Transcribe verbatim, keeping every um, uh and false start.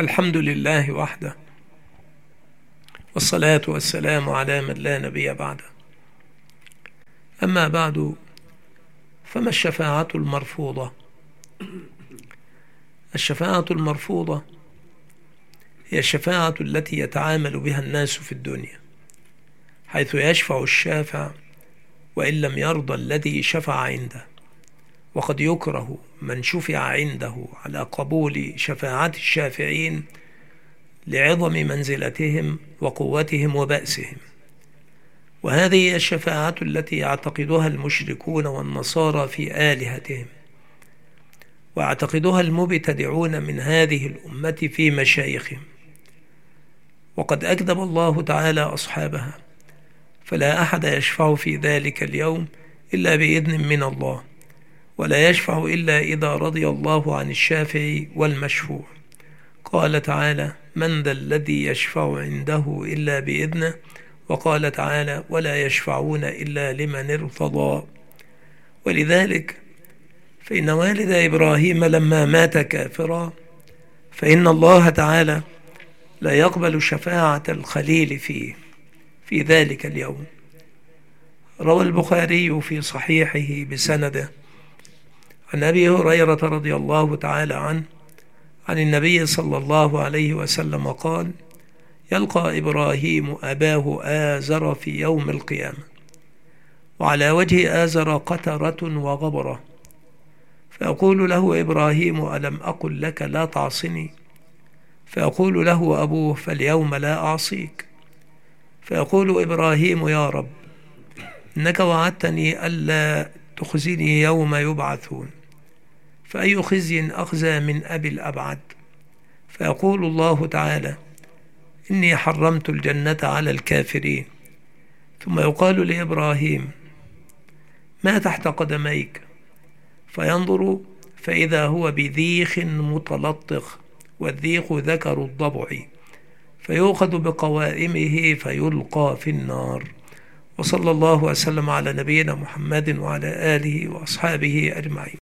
الحمد لله وحده، والصلاة والسلام على من لا نبي بعده. أما بعد، فما الشفاعة المرفوضة؟ الشفاعة المرفوضة هي الشفاعة التي يتعامل بها الناس في الدنيا، حيث يشفع الشافع وإن لم يرضى الذي شفع عنده، وقد يكره من شفع عنده على قبول شفاعة الشافعين لعظم منزلتهم وقوتهم وبأسهم. وهذه هي الشفاعة التي يعتقدها المشركون والنصارى في آلهتهم، ويعتقدها المبتدعون من هذه الأمة في مشايخهم. وقد أكذب الله تعالى أصحابها، فلا أحد يشفع في ذلك اليوم إلا بإذن من الله، ولا يشفع إلا إذا رضي الله عن الشافع والمشفوع. قال تعالى: من ذا الذي يشفع عنده إلا بإذنه. وقال تعالى: ولا يشفعون إلا لمن ارتضى. ولذلك فإن والد إبراهيم لما مات كافرا، فإن الله تعالى لا يقبل شفاعة الخليل فيه في ذلك اليوم. روى البخاري في صحيحه بسنده عن أبي هريرة رضي الله تعالى عنه عن النبي صلى الله عليه وسلم قال: يلقى إبراهيم أباه آزر في يوم القيامة، وعلى وجه آزر قترة وغبرة، فيقول له إبراهيم: ألم أقل لك لا تعصني؟ فيقول له أبوه: فاليوم لا أعصيك. فيقول إبراهيم: يا رب، إنك وعدتني ألا تخزني يوم يبعثون، فأي خزي أخزى من أبي الأبعد؟ فيقول الله تعالى: إني حرمت الجنة على الكافرين. ثم يقال لإبراهيم: ما تحت قدميك؟ فينظر فإذا هو بذيخ متلطخ، والذيخ ذكر الضبع، فيؤخذ بقوائمه فيلقى في النار. وصلى الله وسلم على نبينا محمد وعلى آله وأصحابه أجمعين.